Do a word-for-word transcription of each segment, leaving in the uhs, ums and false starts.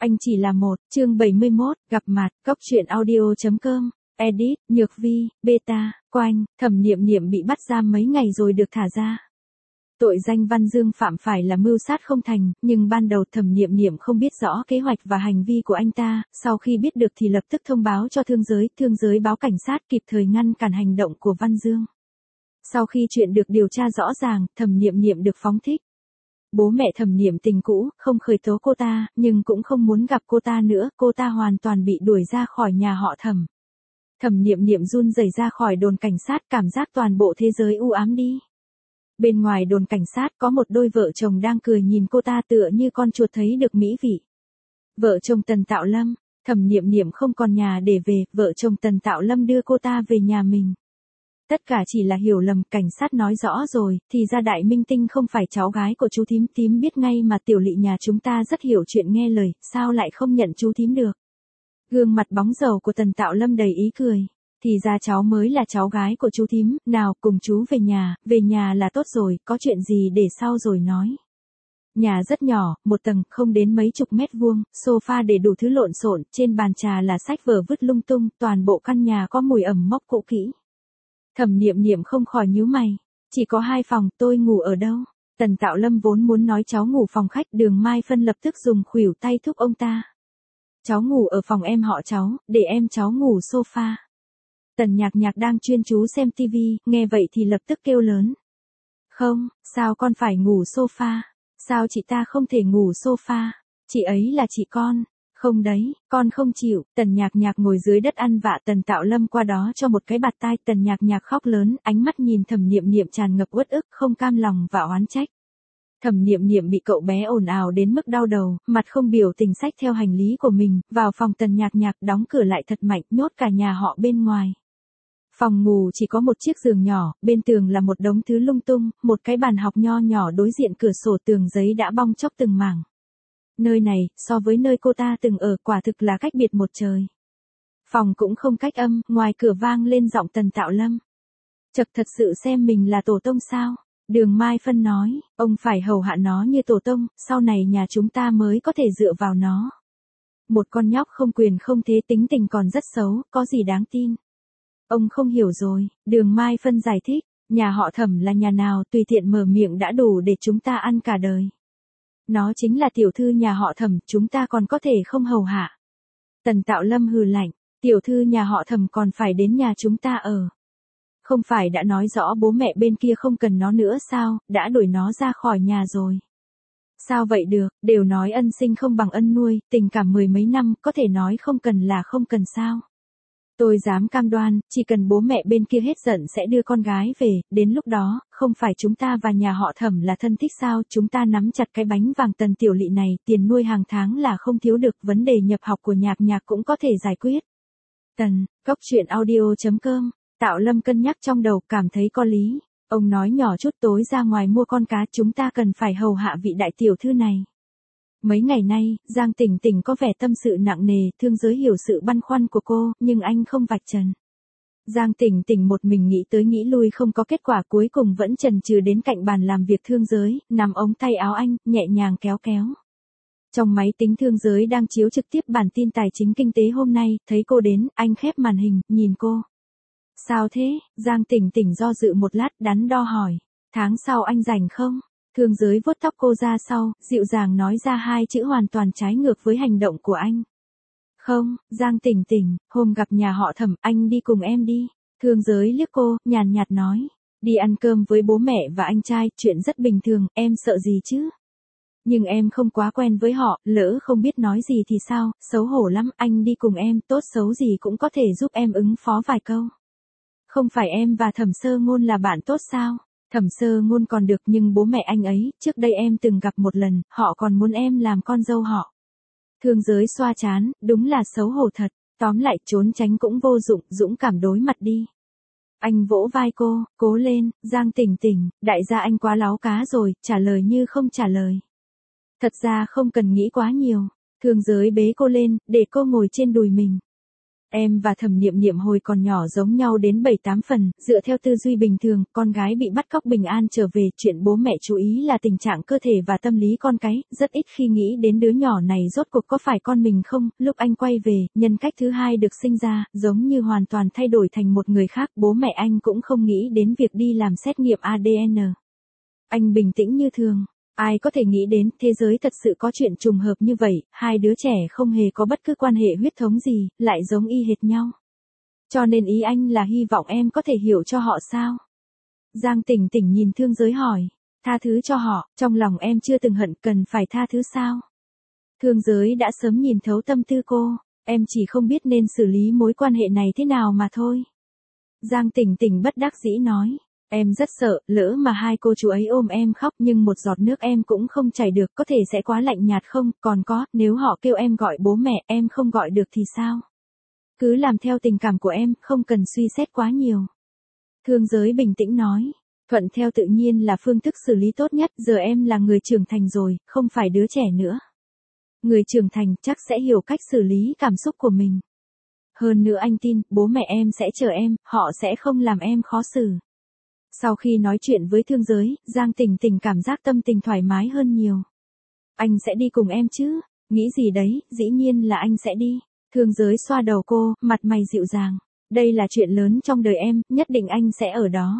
Anh chỉ là một, chương bảy mươi mốt, gặp mặt, cốc truyện audio.com, edit, Nhược Vi, beta, Quanh, Thẩm Niệm Niệm bị bắt giam mấy ngày rồi được thả ra. Tội danh Văn Dương phạm phải là mưu sát không thành, nhưng ban đầu Thẩm Niệm Niệm không biết rõ kế hoạch và hành vi của anh ta, sau khi biết được thì lập tức thông báo cho thương giới, thương giới báo cảnh sát kịp thời ngăn cản hành động của Văn Dương. Sau khi chuyện được điều tra rõ ràng, Thẩm Niệm Niệm được phóng thích. Bố mẹ Thẩm Niệm Tình cũ, không khởi tố cô ta, nhưng cũng không muốn gặp cô ta nữa, cô ta hoàn toàn bị đuổi ra khỏi nhà họ Thẩm. Thẩm Niệm Niệm run rẩy ra khỏi đồn cảnh sát, cảm giác toàn bộ thế giới u ám đi. Bên ngoài đồn cảnh sát có một đôi vợ chồng đang cười nhìn cô ta tựa như con chuột thấy được mỹ vị. Vợ chồng Tần Tạo Lâm, Thẩm Niệm Niệm không còn nhà để về, vợ chồng Tần Tạo Lâm đưa cô ta về nhà mình. Tất cả chỉ là hiểu lầm, cảnh sát nói rõ rồi, thì ra Đại Minh Tinh không phải cháu gái của chú thím, thím biết ngay mà, tiểu lỵ nhà chúng ta rất hiểu chuyện nghe lời, sao lại không nhận chú thím được. Gương mặt bóng dầu của Tần Tạo Lâm đầy ý cười, thì ra cháu mới là cháu gái của chú thím, nào cùng chú về nhà, về nhà là tốt rồi, có chuyện gì để sau rồi nói. Nhà rất nhỏ, một tầng, không đến mấy chục mét vuông, sofa để đủ thứ lộn xộn, trên bàn trà là sách vở vứt lung tung, toàn bộ căn nhà có mùi ẩm mốc cũ kỹ. Thẩm Niệm Niệm không khỏi nhíu mày, chỉ có hai phòng, tôi ngủ ở đâu? Tần Tạo Lâm vốn muốn nói cháu ngủ phòng khách, Đường Mai Phân lập tức dùng khuỷu tay thúc ông ta. Cháu ngủ ở phòng em họ cháu, để em cháu ngủ sofa. Tần Nhạc Nhạc đang chuyên chú xem tivi, nghe vậy thì lập tức kêu lớn. Không, sao con phải ngủ sofa? Sao chị ta không thể ngủ sofa? Chị ấy là chị con. Không đấy, con không chịu. Tần Nhạc Nhạc ngồi dưới đất ăn vạ, Tần Tạo Lâm qua đó cho một cái bạt tai, Tần Nhạc Nhạc khóc lớn, ánh mắt nhìn Thẩm Niệm Niệm tràn ngập uất ức, không cam lòng và oán trách. Thẩm Niệm Niệm bị cậu bé ồn ào đến mức đau đầu, mặt không biểu tình xách theo hành lý của mình, vào phòng Tần Nhạc Nhạc, đóng cửa lại thật mạnh, nhốt cả nhà họ bên ngoài. Phòng ngủ chỉ có một chiếc giường nhỏ, bên tường là một đống thứ lung tung, một cái bàn học nho nhỏ đối diện cửa sổ, tường giấy đã bong chóc từng mảng. Nơi này, so với nơi cô ta từng ở, quả thực là cách biệt một trời. Phòng cũng không cách âm, ngoài cửa vang lên giọng Tần Tạo Lâm. Chật, thật sự xem mình là tổ tông sao? Đường Mai Phân nói, ông phải hầu hạ nó như tổ tông, sau này nhà chúng ta mới có thể dựa vào nó. Một con nhóc không quyền không thế, tính tình còn rất xấu, có gì đáng tin. Ông không hiểu rồi, Đường Mai Phân giải thích, nhà họ Thẩm là nhà nào, tùy tiện mở miệng đã đủ để chúng ta ăn cả đời. Nó chính là tiểu thư nhà họ Thẩm, chúng ta còn có thể không hầu hạ. Tần Tạo Lâm hừ lạnh, tiểu thư nhà họ Thẩm còn phải đến nhà chúng ta ở. Không phải đã nói rõ bố mẹ bên kia không cần nó nữa sao, đã đuổi nó ra khỏi nhà rồi. Sao vậy được, đều nói ân sinh không bằng ân nuôi, tình cảm mười mấy năm, có thể nói không cần là không cần sao. Tôi dám cam đoan, chỉ cần bố mẹ bên kia hết giận sẽ đưa con gái về, đến lúc đó, không phải chúng ta và nhà họ Thẩm là thân thích sao, chúng ta nắm chặt cái bánh vàng Tần tiểu lỵ này, tiền nuôi hàng tháng là không thiếu được, vấn đề nhập học của Nhạc Nhạc cũng có thể giải quyết. Tần, cốc truyện audio.com, Tạo Lâm cân nhắc trong đầu, cảm thấy có lý. Ông nói nhỏ chút, tối ra ngoài mua con cá, chúng ta cần phải hầu hạ vị đại tiểu thư này. Mấy ngày nay, Giang Tỉnh Tỉnh có vẻ tâm sự nặng nề, thương giới hiểu sự băn khoăn của cô, nhưng anh không vạch trần. Giang Tỉnh Tỉnh một mình nghĩ tới nghĩ lui không có kết quả, cuối cùng vẫn chần chừ đến cạnh bàn làm việc thương giới, nắm ống tay áo anh, nhẹ nhàng kéo kéo. Trong máy tính thương giới đang chiếu trực tiếp bản tin tài chính kinh tế hôm nay, thấy cô đến, anh khép màn hình, nhìn cô. Sao thế? Giang Tỉnh Tỉnh do dự một lát, đắn đo hỏi. Tháng sau anh rảnh không? Thương giới vuốt tóc cô ra sau, dịu dàng nói ra hai chữ hoàn toàn trái ngược với hành động của anh. Không, Giang Tỉnh Tỉnh, hôm gặp nhà họ Thẩm, anh đi cùng em đi. Thương giới liếc cô, nhàn nhạt nói. Đi ăn cơm với bố mẹ và anh trai, chuyện rất bình thường, em sợ gì chứ? Nhưng em không quá quen với họ, lỡ không biết nói gì thì sao, xấu hổ lắm, anh đi cùng em, tốt xấu gì cũng có thể giúp em ứng phó vài câu. Không phải em và Thẩm Sơ Ngôn là bạn tốt sao? Thẩm Sơ Ngôn còn được, nhưng bố mẹ anh ấy, trước đây em từng gặp một lần, họ còn muốn em làm con dâu họ. Thương giới xoa chán, đúng là xấu hổ thật, tóm lại trốn tránh cũng vô dụng, dũng cảm đối mặt đi. Anh vỗ vai cô, cố lên, Giang Tỉnh Tỉnh, đại gia anh quá láo cá rồi, trả lời như không trả lời. Thật ra không cần nghĩ quá nhiều, thương giới bế cô lên, để cô ngồi trên đùi mình. Em và Thẩm Niệm Niệm hồi còn nhỏ giống nhau đến bảy tám phần, dựa theo tư duy bình thường, con gái bị bắt cóc bình an trở về, chuyện bố mẹ chú ý là tình trạng cơ thể và tâm lý con cái, rất ít khi nghĩ đến đứa nhỏ này rốt cuộc có phải con mình không. Lúc anh quay về, nhân cách thứ hai được sinh ra, giống như hoàn toàn thay đổi thành một người khác, bố mẹ anh cũng không nghĩ đến việc đi làm xét nghiệm a đê en. Anh bình tĩnh như thường. Ai có thể nghĩ đến thế giới thật sự có chuyện trùng hợp như vậy, hai đứa trẻ không hề có bất cứ quan hệ huyết thống gì, lại giống y hệt nhau. Cho nên ý anh là hy vọng em có thể hiểu cho họ sao? Giang Tỉnh Tỉnh nhìn Thương Giới hỏi, tha thứ cho họ, trong lòng em chưa từng hận, cần phải tha thứ sao? Thương Giới đã sớm nhìn thấu tâm tư cô, em chỉ không biết nên xử lý mối quan hệ này thế nào mà thôi. Giang Tỉnh Tỉnh bất đắc dĩ nói. Em rất sợ, lỡ mà hai cô chú ấy ôm em khóc nhưng một giọt nước em cũng không chảy được, có thể sẽ quá lạnh nhạt không, còn có, nếu họ kêu em gọi bố mẹ, em không gọi được thì sao? Cứ làm theo tình cảm của em, không cần suy xét quá nhiều. Thương Giới bình tĩnh nói, thuận theo tự nhiên là phương thức xử lý tốt nhất, giờ em là người trưởng thành rồi, không phải đứa trẻ nữa. Người trưởng thành chắc sẽ hiểu cách xử lý cảm xúc của mình. Hơn nữa anh tin, bố mẹ em sẽ chờ em, họ sẽ không làm em khó xử. Sau khi nói chuyện với Thương Giới, Giang Tỉnh Tỉnh cảm giác tâm tình thoải mái hơn nhiều. Anh sẽ đi cùng em chứ? Nghĩ gì đấy, dĩ nhiên là anh sẽ đi. Thương Giới xoa đầu cô, mặt mày dịu dàng. Đây là chuyện lớn trong đời em, nhất định anh sẽ ở đó.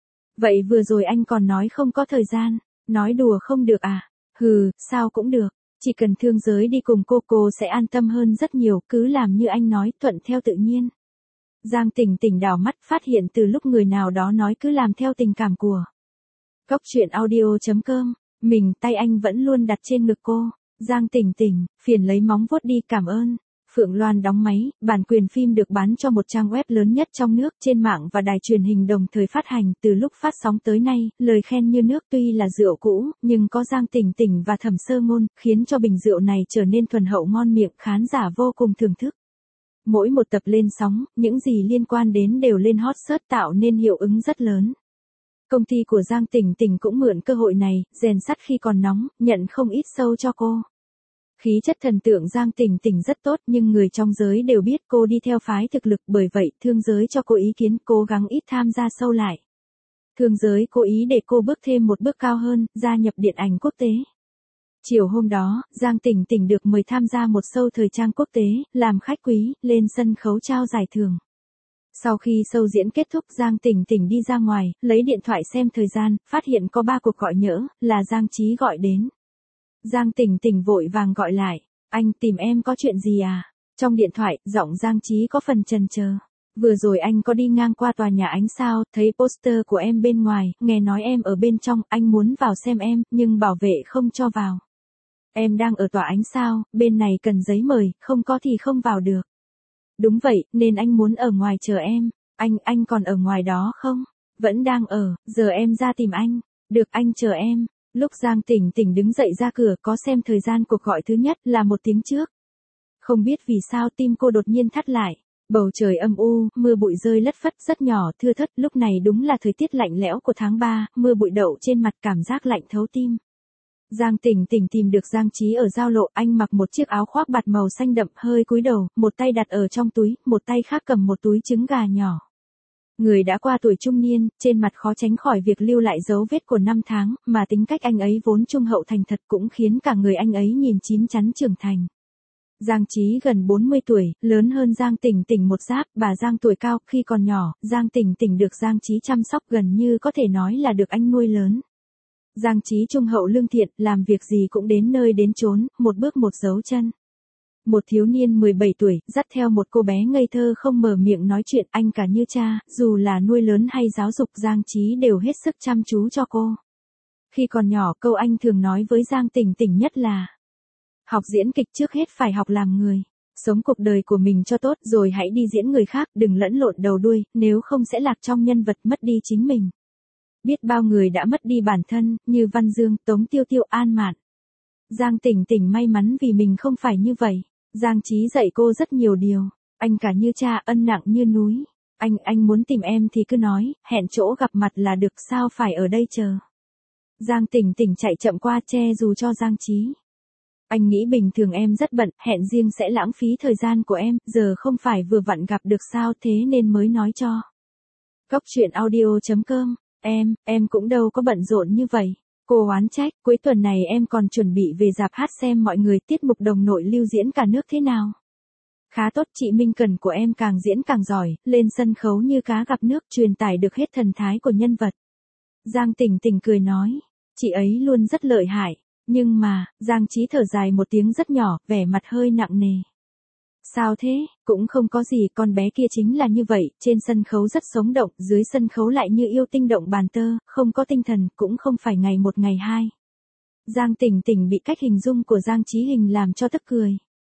Vậy vừa rồi anh còn nói không có thời gian. Nói đùa không được à? Hừ, sao cũng được. Chỉ cần Thương Giới đi cùng cô, cô sẽ an tâm hơn rất nhiều, cứ làm như anh nói, thuận theo tự nhiên. Giang Tỉnh Tỉnh đảo mắt phát hiện từ lúc người nào đó nói cứ làm theo tình cảm của. Cốc truyện audio chấm com, mình tay anh vẫn luôn đặt trên ngực cô. Giang Tỉnh Tỉnh, phiền lấy móng vuốt đi, cảm ơn. Phượng Loan đóng máy, bản quyền phim được bán cho một trang web lớn nhất trong nước, trên mạng và đài truyền hình đồng thời phát hành. Từ lúc phát sóng tới nay, lời khen như nước, tuy là rượu cũ, nhưng có Giang Tỉnh Tỉnh và Thẩm Sơ Ngôn, khiến cho bình rượu này trở nên thuần hậu ngon miệng, khán giả vô cùng thưởng thức. Mỗi một tập lên sóng, những gì liên quan đến đều lên hot search, tạo nên hiệu ứng rất lớn. Công ty của Giang Tỉnh Tỉnh cũng mượn cơ hội này, rèn sắt khi còn nóng, nhận không ít show cho cô. Khí chất thần tượng Giang Tỉnh Tỉnh rất tốt, nhưng người trong giới đều biết cô đi theo phái thực lực, bởi vậy Thương Giới cho cô ý kiến cố gắng ít tham gia show lại. Thương Giới cố ý để cô bước thêm một bước cao hơn, gia nhập điện ảnh quốc tế. Chiều hôm đó, Giang Tỉnh Tỉnh được mời tham gia một show thời trang quốc tế, làm khách quý, lên sân khấu trao giải thưởng. Sau khi show diễn kết thúc, Giang Tỉnh Tỉnh đi ra ngoài, lấy điện thoại xem thời gian, phát hiện có ba cuộc gọi nhỡ, là Giang Chí gọi đến. Giang Tỉnh Tỉnh vội vàng gọi lại, anh tìm em có chuyện gì à? Trong điện thoại, giọng Giang Chí có phần chần chờ. Vừa rồi anh có đi ngang qua tòa nhà ánh sao, thấy poster của em bên ngoài, nghe nói em ở bên trong, anh muốn vào xem em, nhưng bảo vệ không cho vào. Em đang ở tòa ánh sao, bên này cần giấy mời, không có thì không vào được. Đúng vậy, nên anh muốn ở ngoài chờ em. Anh, anh còn ở ngoài đó không? Vẫn đang ở, giờ em ra tìm anh. Được, anh chờ em. Lúc Giang Tỉnh Tỉnh đứng dậy ra cửa, có xem thời gian cuộc gọi thứ nhất là một tiếng trước. Không biết vì sao tim cô đột nhiên thắt lại. Bầu trời âm u, mưa bụi rơi lất phất rất nhỏ, thưa thớt, lúc này đúng là thời tiết lạnh lẽo của tháng ba, mưa bụi đậu trên mặt, cảm giác lạnh thấu tim. Giang Tỉnh Tỉnh tìm được Giang Chí ở giao lộ, anh mặc một chiếc áo khoác bạt màu xanh đậm, hơi cúi đầu, một tay đặt ở trong túi, một tay khác cầm một túi trứng gà nhỏ. Người đã qua tuổi trung niên, trên mặt khó tránh khỏi việc lưu lại dấu vết của năm tháng, mà tính cách anh ấy vốn trung hậu thành thật cũng khiến cả người anh ấy nhìn chín chắn trưởng thành. Giang Chí gần bốn mươi tuổi, lớn hơn Giang Tỉnh Tỉnh một giáp, bà Giang tuổi cao, khi còn nhỏ, Giang Tỉnh Tỉnh được Giang Chí chăm sóc, gần như có thể nói là được anh nuôi lớn. Giang Chí trung hậu lương thiện, làm việc gì cũng đến nơi đến chốn, một bước một dấu chân. Một thiếu niên mười bảy tuổi, dắt theo một cô bé ngây thơ không mở miệng nói chuyện, anh cả như cha, dù là nuôi lớn hay giáo dục, Giang Chí đều hết sức chăm chú cho cô. Khi còn nhỏ, câu anh thường nói với Giang Tỉnh Tỉnh nhất là: học diễn kịch trước hết phải học làm người. Sống cuộc đời của mình cho tốt rồi hãy đi diễn người khác, đừng lẫn lộn đầu đuôi, nếu không sẽ lạc trong nhân vật, mất đi chính mình. Biết bao người đã mất đi bản thân, như Văn Dương, Tống Tiêu Tiêu, An Mạn. Giang Tỉnh Tỉnh may mắn vì mình không phải như vậy. Giang Chí dạy cô rất nhiều điều. Anh cả như cha, ân nặng như núi. Anh, anh muốn tìm em thì cứ nói, hẹn chỗ gặp mặt là được, sao phải ở đây chờ. Giang Tỉnh Tỉnh chạy chậm qua che dù cho Giang Chí. Anh nghĩ bình thường em rất bận, hẹn riêng sẽ lãng phí thời gian của em, giờ không phải vừa vặn gặp được sao thế nên mới nói cho. Cốc truyện audio chấm com, em, em cũng đâu có bận rộn như vậy. Cô oán trách, cuối tuần này em còn chuẩn bị về rạp hát xem mọi người tiết mục đồng nội lưu diễn cả nước thế nào. Khá tốt, chị Minh Cần của em càng diễn càng giỏi, lên sân khấu như cá gặp nước, truyền tải được hết thần thái của nhân vật. Giang Tỉnh Tỉnh cười nói, chị ấy luôn rất lợi hại, nhưng mà, Giang Chí thở dài một tiếng rất nhỏ, vẻ mặt hơi nặng nề. Sao thế, cũng không có gì, con bé kia chính là như vậy, trên sân khấu rất sống động, dưới sân khấu lại như yêu tinh động bàn tơ, không có tinh thần, cũng không phải ngày một ngày hai. Giang Tỉnh Tỉnh bị cách hình dung của Giang Chí Hình làm cho tức cười.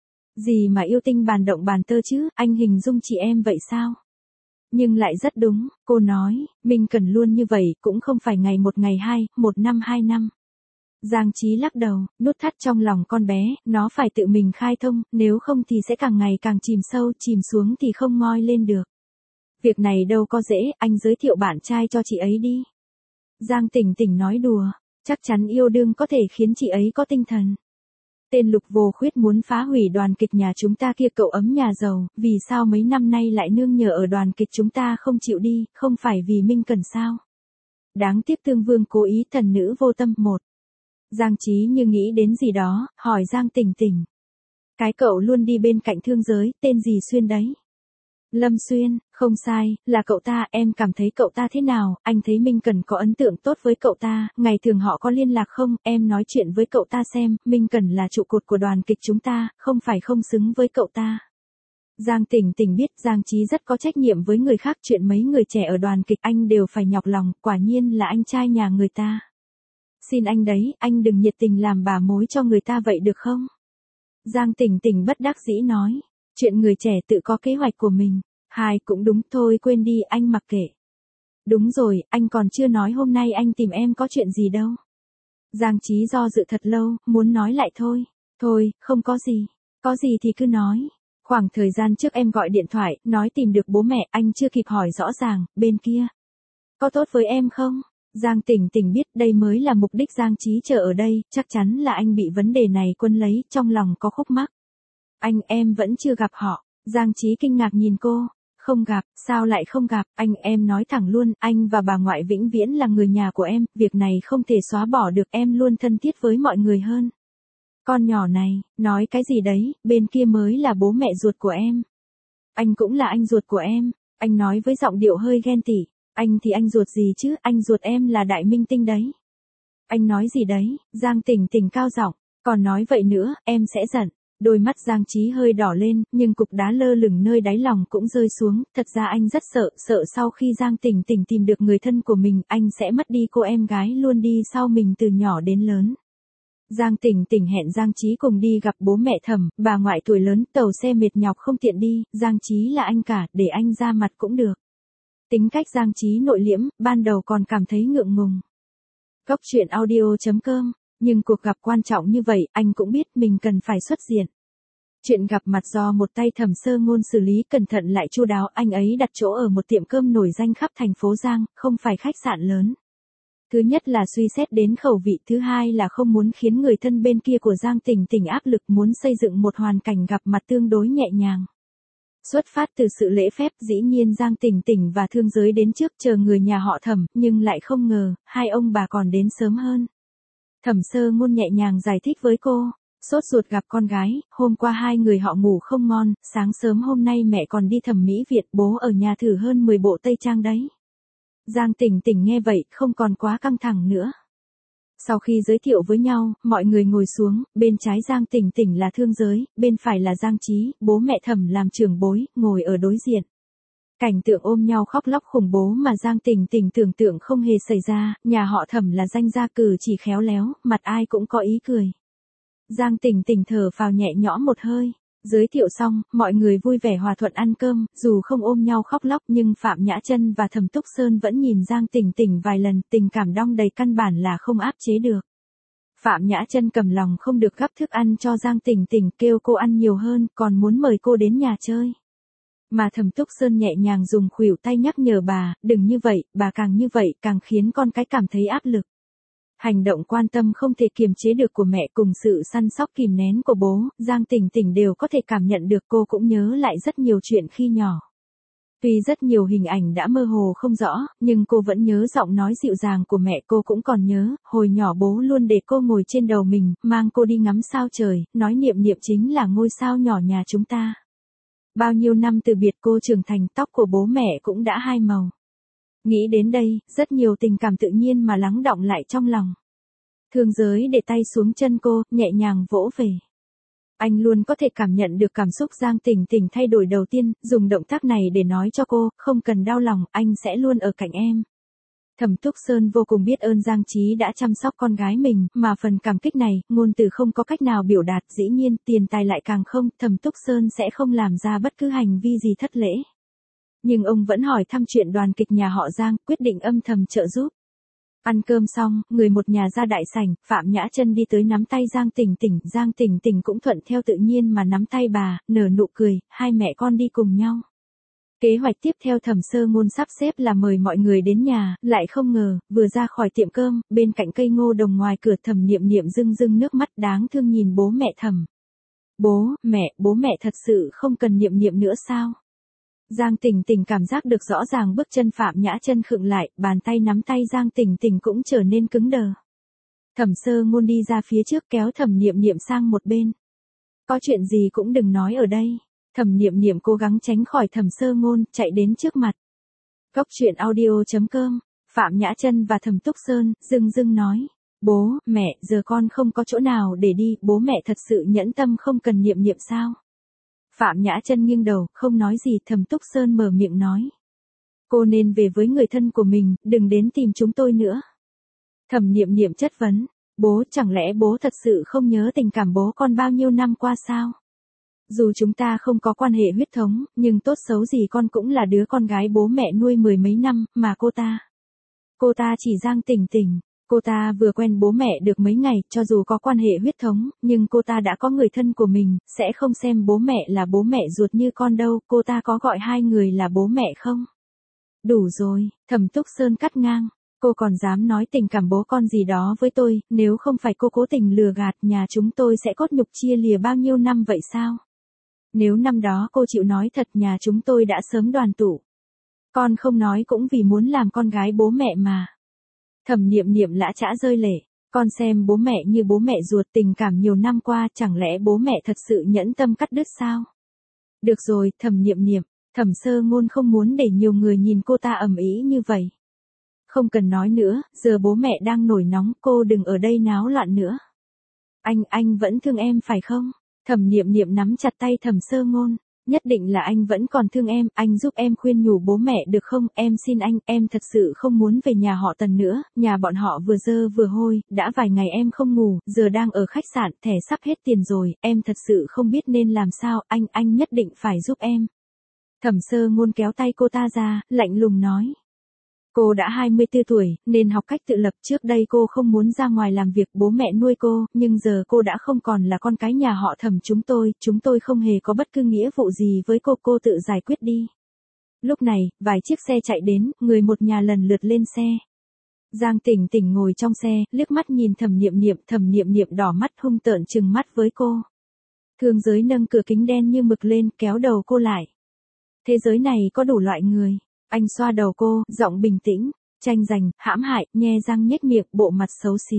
Gì mà yêu tinh bàn động bàn tơ chứ, anh hình dung chị em vậy sao? Nhưng lại rất đúng, cô nói, mình cần luôn như vậy, cũng không phải ngày một ngày hai, một năm hai năm. Giang Chí lắc đầu, nút thắt trong lòng con bé, nó phải tự mình khai thông, nếu không thì sẽ càng ngày càng chìm sâu, chìm xuống thì không ngoi lên được. Việc này đâu có dễ, anh giới thiệu bạn trai cho chị ấy đi. Giang Tỉnh Tỉnh nói đùa, chắc chắn yêu đương có thể khiến chị ấy có tinh thần. Tên Lục Vô Khuyết muốn phá hủy đoàn kịch nhà chúng ta kia, cậu ấm nhà giàu, vì sao mấy năm nay lại nương nhờ ở đoàn kịch chúng ta không chịu đi, không phải vì Minh Cần sao? Đáng tiếc Tương Vương cố ý, thần nữ vô tâm. Một. Giang Chí như nghĩ đến gì đó, hỏi Giang Tỉnh Tỉnh. Cái cậu luôn đi bên cạnh thương giới, tên gì Xuyên đấy? Lâm Xuyên, không sai, là cậu ta, em cảm thấy cậu ta thế nào, anh thấy Minh Cần có ấn tượng tốt với cậu ta, ngày thường họ có liên lạc không, em nói chuyện với cậu ta xem, Minh Cần là trụ cột của đoàn kịch chúng ta, không phải không xứng với cậu ta. Giang Tỉnh Tỉnh biết Giang Chí rất có trách nhiệm với người khác, chuyện mấy người trẻ ở đoàn kịch anh đều phải nhọc lòng, quả nhiên là anh trai nhà người ta. Xin anh đấy, anh đừng nhiệt tình làm bà mối cho người ta vậy được không? Giang Tỉnh Tỉnh bất đắc dĩ nói, chuyện người trẻ tự có kế hoạch của mình. Hai cũng đúng, thôi quên đi, anh mặc kệ. Đúng rồi, anh còn chưa nói hôm nay anh tìm em có chuyện gì đâu. Giang Chí do dự thật lâu, muốn nói lại thôi. Thôi, không có gì. Có gì thì cứ nói. Khoảng thời gian trước em gọi điện thoại, nói tìm được bố mẹ, anh chưa kịp hỏi rõ ràng, bên kia. Có tốt với em không? Giang Tỉnh Tỉnh biết đây mới là mục đích Giang Chí chờ ở đây, chắc chắn là anh bị vấn đề này quân lấy, trong lòng có khúc mắc. Anh, em vẫn chưa gặp họ. Giang Chí kinh ngạc nhìn cô. Không gặp, sao lại không gặp, anh, em nói thẳng luôn, anh và bà ngoại vĩnh viễn là người nhà của em, việc này không thể xóa bỏ được, em luôn thân thiết với mọi người hơn. Con nhỏ này, nói cái gì đấy, bên kia mới là bố mẹ ruột của em. Anh cũng là anh ruột của em, anh nói với giọng điệu hơi ghen tị, anh thì anh ruột gì chứ, anh ruột em là đại minh tinh đấy. Anh nói gì đấy, Giang Tỉnh Tỉnh cao giọng, còn nói vậy nữa, em sẽ giận. Đôi mắt Giang Chí hơi đỏ lên, nhưng cục đá lơ lửng nơi đáy lòng cũng rơi xuống, thật ra anh rất sợ, sợ sau khi Giang Tỉnh Tỉnh tìm được người thân của mình, anh sẽ mất đi cô em gái luôn đi sau mình từ nhỏ đến lớn. Giang Tỉnh Tỉnh hẹn Giang Chí cùng đi gặp bố mẹ Thẩm, bà ngoại tuổi lớn, tàu xe mệt nhọc không tiện đi, Giang Chí là anh cả, để anh ra mặt cũng được. Tính cách Giang Chí nội liễm, ban đầu còn cảm thấy ngượng ngùng. Cốc truyện audio chấm com. Nhưng cuộc gặp quan trọng như vậy, anh cũng biết mình cần phải xuất diện. Chuyện gặp mặt do một tay Thẩm Sơ Ngôn xử lý cẩn thận lại chu đáo, anh ấy đặt chỗ ở một tiệm cơm nổi danh khắp thành phố Giang, không phải khách sạn lớn. Thứ nhất là suy xét đến khẩu vị, thứ hai là không muốn khiến người thân bên kia của Giang Tỉnh Tỉnh áp lực, muốn xây dựng một hoàn cảnh gặp mặt tương đối nhẹ nhàng. Xuất phát từ sự lễ phép, dĩ nhiên Giang Tỉnh Tỉnh và thương giới đến trước chờ người nhà họ Thẩm, nhưng lại không ngờ, hai ông bà còn đến sớm hơn. Thẩm Sơ Ngôn nhẹ nhàng giải thích với cô, sốt ruột gặp con gái, hôm qua hai người họ ngủ không ngon, sáng sớm hôm nay mẹ còn đi thẩm mỹ viện, bố ở nhà thử hơn mười bộ tây trang đấy. Giang Tỉnh Tỉnh nghe vậy, không còn quá căng thẳng nữa. Sau khi giới thiệu với nhau, mọi người ngồi xuống, bên trái Giang Tỉnh Tỉnh là thương giới, bên phải là Giang Chí, bố mẹ Thẩm làm trưởng bối, ngồi ở đối diện. Cảnh tượng ôm nhau khóc lóc khủng bố mà Giang Tỉnh Tỉnh tưởng tượng không hề xảy ra, nhà họ Thẩm là danh gia cử chỉ khéo léo, mặt ai cũng có ý cười. Giang Tỉnh Tỉnh thở phào nhẹ nhõm một hơi. Giới thiệu xong, mọi người vui vẻ hòa thuận ăn cơm, dù không ôm nhau khóc lóc nhưng Phạm Nhã Chân và Thẩm Túc Sơn vẫn nhìn Giang Tỉnh Tỉnh vài lần, tình cảm đong đầy căn bản là không áp chế được. Phạm Nhã Chân cầm lòng không được gắp thức ăn cho Giang Tỉnh Tỉnh, kêu cô ăn nhiều hơn, còn muốn mời cô đến nhà chơi. Mà Thẩm Túc Sơn nhẹ nhàng dùng khuỷu tay nhắc nhở bà, đừng như vậy, bà càng như vậy càng khiến con cái cảm thấy áp lực. Hành động quan tâm không thể kiềm chế được của mẹ cùng sự săn sóc kìm nén của bố, Giang Tỉnh Tỉnh đều có thể cảm nhận được. Cô cũng nhớ lại rất nhiều chuyện khi nhỏ. Tuy rất nhiều hình ảnh đã mơ hồ không rõ, nhưng cô vẫn nhớ giọng nói dịu dàng của mẹ. Cô cũng còn nhớ, hồi nhỏ bố luôn để cô ngồi trên đầu mình, mang cô đi ngắm sao trời, nói Niệm Niệm chính là ngôi sao nhỏ nhà chúng ta. Bao nhiêu năm từ biệt cô trưởng thành, tóc của bố mẹ cũng đã hai màu. Nghĩ đến đây, rất nhiều tình cảm tự nhiên mà lắng đọng lại trong lòng. Thương Giới để tay xuống chân cô, nhẹ nhàng vỗ về. Anh luôn có thể cảm nhận được cảm xúc Giang Tỉnh Tỉnh thay đổi đầu tiên, dùng động tác này để nói cho cô, không cần đau lòng, anh sẽ luôn ở cạnh em. Thẩm Túc Sơn vô cùng biết ơn Giang Trí đã chăm sóc con gái mình, mà phần cảm kích này, ngôn từ không có cách nào biểu đạt, dĩ nhiên, tiền tài lại càng không, Thẩm Túc Sơn sẽ không làm ra bất cứ hành vi gì thất lễ. Nhưng ông vẫn hỏi thăm chuyện đoàn kịch nhà họ Giang, quyết định âm thầm trợ giúp. Ăn cơm xong, người một nhà ra đại sảnh, Phạm Nhã Chân đi tới nắm tay Giang Tỉnh Tỉnh, Giang Tỉnh Tỉnh cũng thuận theo tự nhiên mà nắm tay bà, nở nụ cười, hai mẹ con đi cùng nhau. Kế hoạch tiếp theo Thẩm Sơ Ngôn sắp xếp là mời mọi người đến nhà, lại không ngờ, vừa ra khỏi tiệm cơm, bên cạnh cây ngô đồng ngoài cửa Thẩm Niệm Niệm rưng rưng nước mắt đáng thương nhìn bố mẹ Thẩm. Bố, mẹ, bố mẹ thật sự không cần Niệm Niệm nữa sao? Giang Tỉnh Tỉnh cảm giác được rõ ràng bước chân Phạm Nhã Chân khựng lại, bàn tay nắm tay Giang Tỉnh Tỉnh cũng trở nên cứng đờ. Thẩm Sơ Ngôn đi ra phía trước kéo Thẩm Niệm Niệm sang một bên. Có chuyện gì cũng đừng nói ở đây. Thẩm Niệm Niệm cố gắng tránh khỏi Thẩm Sơ Ngôn, chạy đến trước mặt. Góc truyện audio chấm com, Phạm Nhã Chân và Thẩm Túc Sơn, dưng dưng nói. Bố, mẹ, giờ con không có chỗ nào để đi, bố mẹ thật sự nhẫn tâm không cần Niệm Niệm sao? Phạm Nhã Chân nghiêng đầu, không nói gì. Thẩm Túc Sơn mở miệng nói. Cô nên về với người thân của mình, đừng đến tìm chúng tôi nữa. Thẩm Niệm Niệm chất vấn. Bố, chẳng lẽ bố thật sự không nhớ tình cảm bố con bao nhiêu năm qua sao? Dù chúng ta không có quan hệ huyết thống, nhưng tốt xấu gì con cũng là đứa con gái bố mẹ nuôi mười mấy năm, mà cô ta. Cô ta chỉ Giang Tỉnh Tỉnh. Cô ta vừa quen bố mẹ được mấy ngày, cho dù có quan hệ huyết thống, nhưng cô ta đã có người thân của mình, sẽ không xem bố mẹ là bố mẹ ruột như con đâu. Cô ta có gọi hai người là bố mẹ không? Đủ rồi, Thẩm Túc Sơn cắt ngang. Cô còn dám nói tình cảm bố con gì đó với tôi, nếu không phải cô cố tình lừa gạt, nhà chúng tôi sẽ cốt nhục chia lìa bao nhiêu năm vậy sao? Nếu năm đó cô chịu nói thật, nhà chúng tôi đã sớm đoàn tụ. Con không nói cũng vì muốn làm con gái bố mẹ mà. Thẩm Niệm Niệm lã chã rơi lệ. Con xem bố mẹ như bố mẹ ruột, tình cảm nhiều năm qua, chẳng lẽ bố mẹ thật sự nhẫn tâm cắt đứt sao? Được rồi, Thẩm Niệm Niệm. Thẩm Sơ Ngôn không muốn để nhiều người nhìn cô ta ầm ĩ như vậy. Không cần nói nữa, giờ bố mẹ đang nổi nóng, cô đừng ở đây náo loạn nữa. Anh, anh vẫn thương em phải không? Thẩm Niệm Niệm nắm chặt tay Thẩm Sơ Ngôn. Nhất định là anh vẫn còn thương em, anh giúp em khuyên nhủ bố mẹ được không? Em xin anh, em thật sự không muốn về nhà họ Tần nữa, nhà bọn họ vừa dơ vừa hôi, đã vài ngày em không ngủ, giờ đang ở khách sạn, thẻ sắp hết tiền rồi, em thật sự không biết nên làm sao, anh, anh nhất định phải giúp em. Thẩm Sơ Ngôn kéo tay cô ta ra, lạnh lùng nói. Cô đã hai mươi tư tuổi, nên học cách tự lập. Trước đây cô không muốn ra ngoài làm việc, bố mẹ nuôi cô, nhưng giờ cô đã không còn là con cái nhà họ Thẩm chúng tôi, chúng tôi không hề có bất cứ nghĩa vụ gì với cô, cô tự giải quyết đi. Lúc này, vài chiếc xe chạy đến, người một nhà lần lượt lên xe. Giang Tỉnh Tỉnh ngồi trong xe, liếc mắt nhìn Thẩm Niệm Niệm, Thẩm Niệm Niệm đỏ mắt hung tợn trừng mắt với cô. Thương Giới nâng cửa kính đen như mực lên, kéo đầu cô lại. Thế giới này có đủ loại người. Anh xoa đầu cô, giọng bình tĩnh, tranh giành, hãm hại, nhe răng nhếch miệng, bộ mặt xấu xí.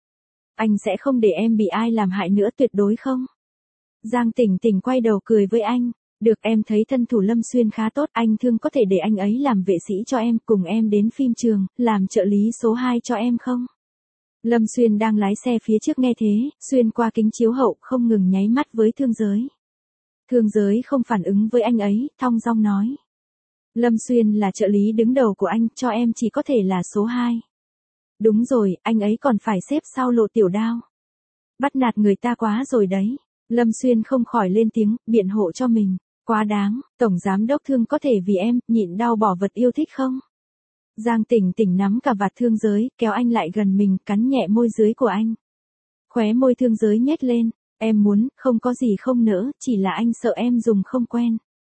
Anh sẽ không để em bị ai làm hại nữa, tuyệt đối không? Giang Tỉnh Tỉnh quay đầu cười với anh. Được, em thấy thân thủ Lâm Xuyên khá tốt, anh thương có thể để anh ấy làm vệ sĩ cho em, cùng em đến phim trường, làm trợ lý số hai cho em không? Lâm Xuyên đang lái xe phía trước nghe thế, xuyên qua kính chiếu hậu, không ngừng nháy mắt với Thương Giới. Thương Giới không phản ứng với anh ấy, thong dong nói. Lâm Xuyên là trợ lý đứng đầu của anh, cho em chỉ có thể là số hai. Đúng rồi, anh ấy còn phải xếp sau Lộ Tiểu Đao. Bắt nạt người ta quá rồi đấy. Lâm Xuyên không khỏi lên tiếng, biện hộ cho mình. Quá đáng, Tổng Giám Đốc Thương có thể vì em, nhịn đau bỏ vật yêu thích không? Giang Tỉnh Tỉnh nắm cả vạt Thương Giới, kéo anh lại gần mình, cắn nhẹ môi dưới của anh. Khóe môi Thương Giới nhếch lên. Em muốn, không có gì không nỡ, chỉ là anh sợ em dùng không quen.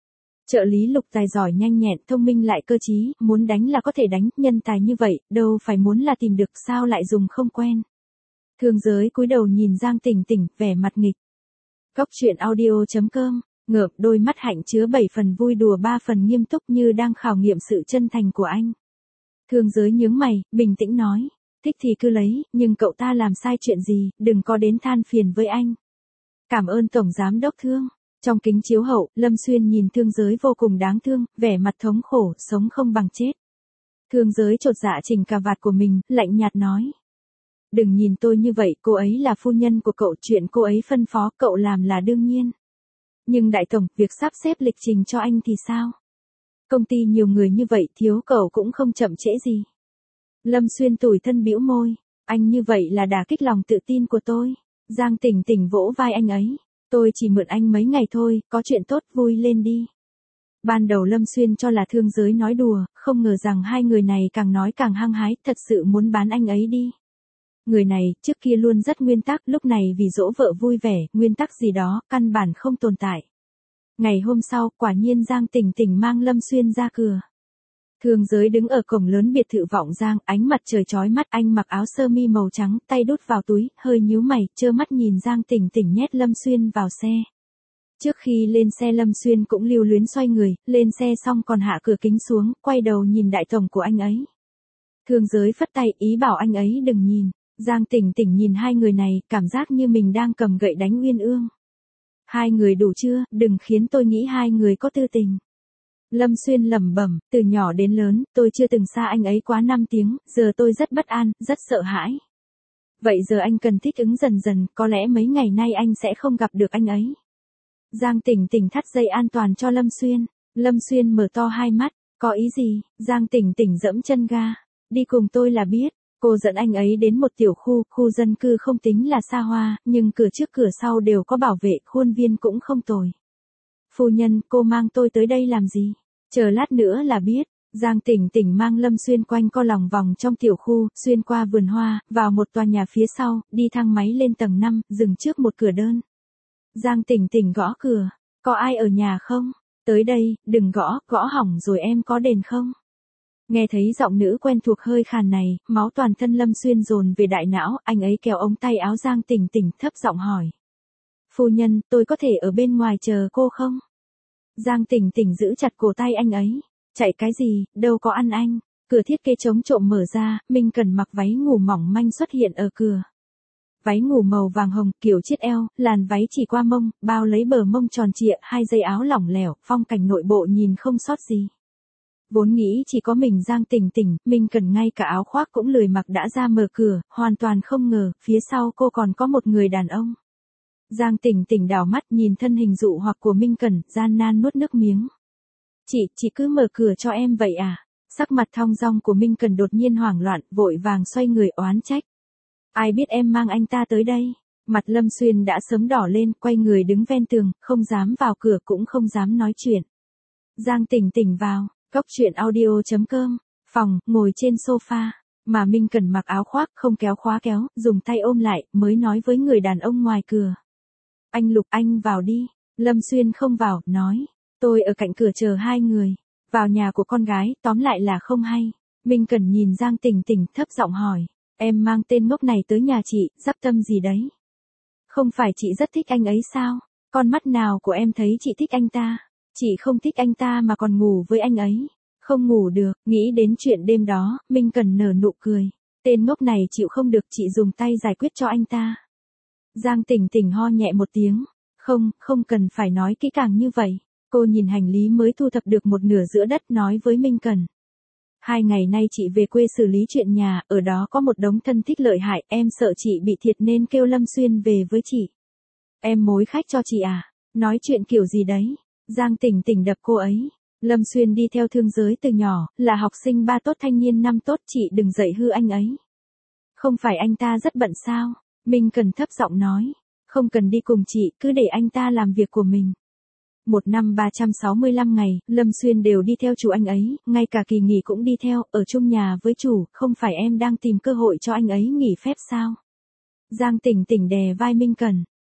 Trợ lý Lục tài giỏi nhanh nhẹn, thông minh lại cơ trí, muốn đánh là có thể đánh, nhân tài như vậy, đâu phải muốn là tìm được, sao lại dùng không quen. Thương giới cúi đầu nhìn Giang Tỉnh Tỉnh, vẻ mặt nghịch. Cóc truyện audio chấm com, ngợp, đôi mắt hạnh chứa bảy phần vui đùa ba phần nghiêm túc như đang khảo nghiệm sự chân thành của anh. Thương giới nhướng mày, bình tĩnh nói, thích thì cứ lấy, nhưng cậu ta làm sai chuyện gì, đừng có đến than phiền với anh. Cảm ơn Tổng Giám Đốc Thương. Trong kính chiếu hậu, Lâm Xuyên nhìn Thương giới vô cùng đáng thương, vẻ mặt thống khổ, sống không bằng chết. Thương giới chột dạ chỉnh cà vạt của mình, lạnh nhạt nói. Đừng nhìn tôi như vậy, cô ấy là phu nhân của cậu, chuyện cô ấy phân phó cậu làm là đương nhiên. Nhưng đại tổng, việc sắp xếp lịch trình cho anh thì sao? Công ty nhiều người như vậy, thiếu cậu cũng không chậm trễ gì. Lâm Xuyên tủi thân bĩu môi, anh như vậy là đả kích lòng tự tin của tôi. Giang Tỉnh Tỉnh vỗ vai anh ấy. Tôi chỉ mượn anh mấy ngày thôi, có chuyện tốt vui lên đi. Ban đầu Lâm Xuyên cho là Thương giới nói đùa, không ngờ rằng hai người này càng nói càng hăng hái, thật sự muốn bán anh ấy đi. Người này, trước kia luôn rất nguyên tắc, lúc này vì dỗ vợ vui vẻ, nguyên tắc gì đó, căn bản không tồn tại. Ngày hôm sau, quả nhiên Giang Tỉnh Tỉnh mang Lâm Xuyên ra cửa. Thương giới đứng ở cổng lớn biệt thự Vọng Giang, ánh mặt trời chói mắt, anh mặc áo sơ mi màu trắng, tay đút vào túi, hơi nhíu mày, trơ mắt nhìn Giang Tỉnh Tỉnh nhét Lâm Xuyên vào xe. Trước khi lên xe Lâm Xuyên cũng lưu luyến xoay người, lên xe xong còn hạ cửa kính xuống, quay đầu nhìn đại tổng của anh ấy. Thương giới phất tay, ý bảo anh ấy đừng nhìn. Giang Tỉnh Tỉnh nhìn hai người này, cảm giác như mình đang cầm gậy đánh uyên ương. Hai người đủ chưa, đừng khiến tôi nghĩ hai người có tư tình. Lâm Xuyên lẩm bẩm, từ nhỏ đến lớn, tôi chưa từng xa anh ấy quá năm tiếng, giờ tôi rất bất an, rất sợ hãi. Vậy giờ anh cần thích ứng dần dần, có lẽ mấy ngày nay anh sẽ không gặp được anh ấy. Giang Tỉnh Tỉnh thắt dây an toàn cho Lâm Xuyên. Lâm Xuyên mở to hai mắt, có ý gì? Giang Tỉnh Tỉnh giẫm chân ga. Đi cùng tôi là biết. Cô dẫn anh ấy đến một tiểu khu, khu dân cư không tính là xa hoa, nhưng cửa trước cửa sau đều có bảo vệ, khuôn viên cũng không tồi. Phu nhân, cô mang tôi tới đây làm gì? Chờ lát nữa là biết. Giang Tỉnh Tỉnh mang Lâm Xuyên quanh co lòng vòng trong tiểu khu, xuyên qua vườn hoa, vào một tòa nhà phía sau, đi thang máy lên tầng năm, dừng trước một cửa đơn. Giang Tỉnh Tỉnh gõ cửa. Có ai ở nhà không? Tới đây, đừng gõ, gõ hỏng rồi em có đền không? Nghe thấy giọng nữ quen thuộc hơi khàn này, máu toàn thân Lâm Xuyên dồn về đại não, anh ấy kéo ống tay áo Giang Tỉnh Tỉnh, thấp giọng hỏi. Phu nhân, tôi có thể ở bên ngoài chờ cô không? Giang Tỉnh Tỉnh giữ chặt cổ tay anh ấy. Chạy cái gì, đâu có ăn anh. Cửa thiết kế chống trộm mở ra, Minh Cần mặc váy ngủ mỏng manh xuất hiện ở cửa. Váy ngủ màu vàng hồng, kiểu chiết eo, làn váy chỉ qua mông, bao lấy bờ mông tròn trịa, hai dây áo lỏng lẻo, phong cảnh nội bộ nhìn không sót gì. Vốn nghĩ chỉ có mình Giang Tỉnh Tỉnh, Minh Cần ngay cả áo khoác cũng lười mặc đã ra mở cửa, hoàn toàn không ngờ, phía sau cô còn có một người đàn ông. Giang Tỉnh Tỉnh đảo mắt nhìn thân hình dụ hoặc của Minh Cần, gian nan nuốt nước miếng. Chị, chị cứ mở cửa cho em vậy à? Sắc mặt thong dong của Minh Cần đột nhiên hoảng loạn, vội vàng xoay người oán trách. Ai biết em mang anh ta tới đây? Mặt Lâm Xuyên đã sớm đỏ lên, quay người đứng ven tường, không dám vào cửa cũng không dám nói chuyện. Giang Tỉnh Tỉnh vào. Cóc truyện audio chấm com, phòng, ngồi trên sofa, mà Minh Cần mặc áo khoác không kéo khóa kéo, dùng tay ôm lại, mới nói với người đàn ông ngoài cửa. Anh Lục, anh vào đi. Lâm Xuyên không vào, nói. Tôi ở cạnh cửa chờ hai người. Vào nhà của con gái, tóm lại là không hay. Minh Cần nhìn Giang Tỉnh Tỉnh, thấp giọng hỏi. Em mang tên ngốc này tới nhà chị, dắp tâm gì đấy? Không phải chị rất thích anh ấy sao? Con mắt nào của em thấy chị thích anh ta? Chị không thích anh ta mà còn ngủ với anh ấy. Không ngủ được, nghĩ đến chuyện đêm đó, Minh Cần nở nụ cười. Tên ngốc này chịu không được, chị dùng tay giải quyết cho anh ta. Giang Tỉnh Tỉnh ho nhẹ một tiếng. Không, không cần phải nói kỹ càng như vậy. Cô nhìn hành lý mới thu thập được một nửa giữa đất, nói với Minh Cần. Hai ngày nay chị về quê xử lý chuyện nhà, ở đó có một đống thân thích lợi hại, em sợ chị bị thiệt nên kêu Lâm Xuyên về với chị. Em mối khách cho chị à? Nói chuyện kiểu gì đấy? Giang Tỉnh Tỉnh đập cô ấy. Lâm Xuyên đi theo Thương giới từ nhỏ, là học sinh ba tốt thanh niên năm tốt, chị đừng dạy hư anh ấy. Không phải anh ta rất bận sao? Minh Cần thấp giọng nói. Không cần đi cùng chị, cứ để anh ta làm việc của mình. Một năm ba trăm sáu mươi lăm ngày, Lâm Xuyên đều đi theo chủ anh ấy, ngay cả kỳ nghỉ cũng đi theo, ở chung nhà với chủ, không phải em đang tìm cơ hội cho anh ấy nghỉ phép sao? Giang Tỉnh Tỉnh đè vai Minh Cần.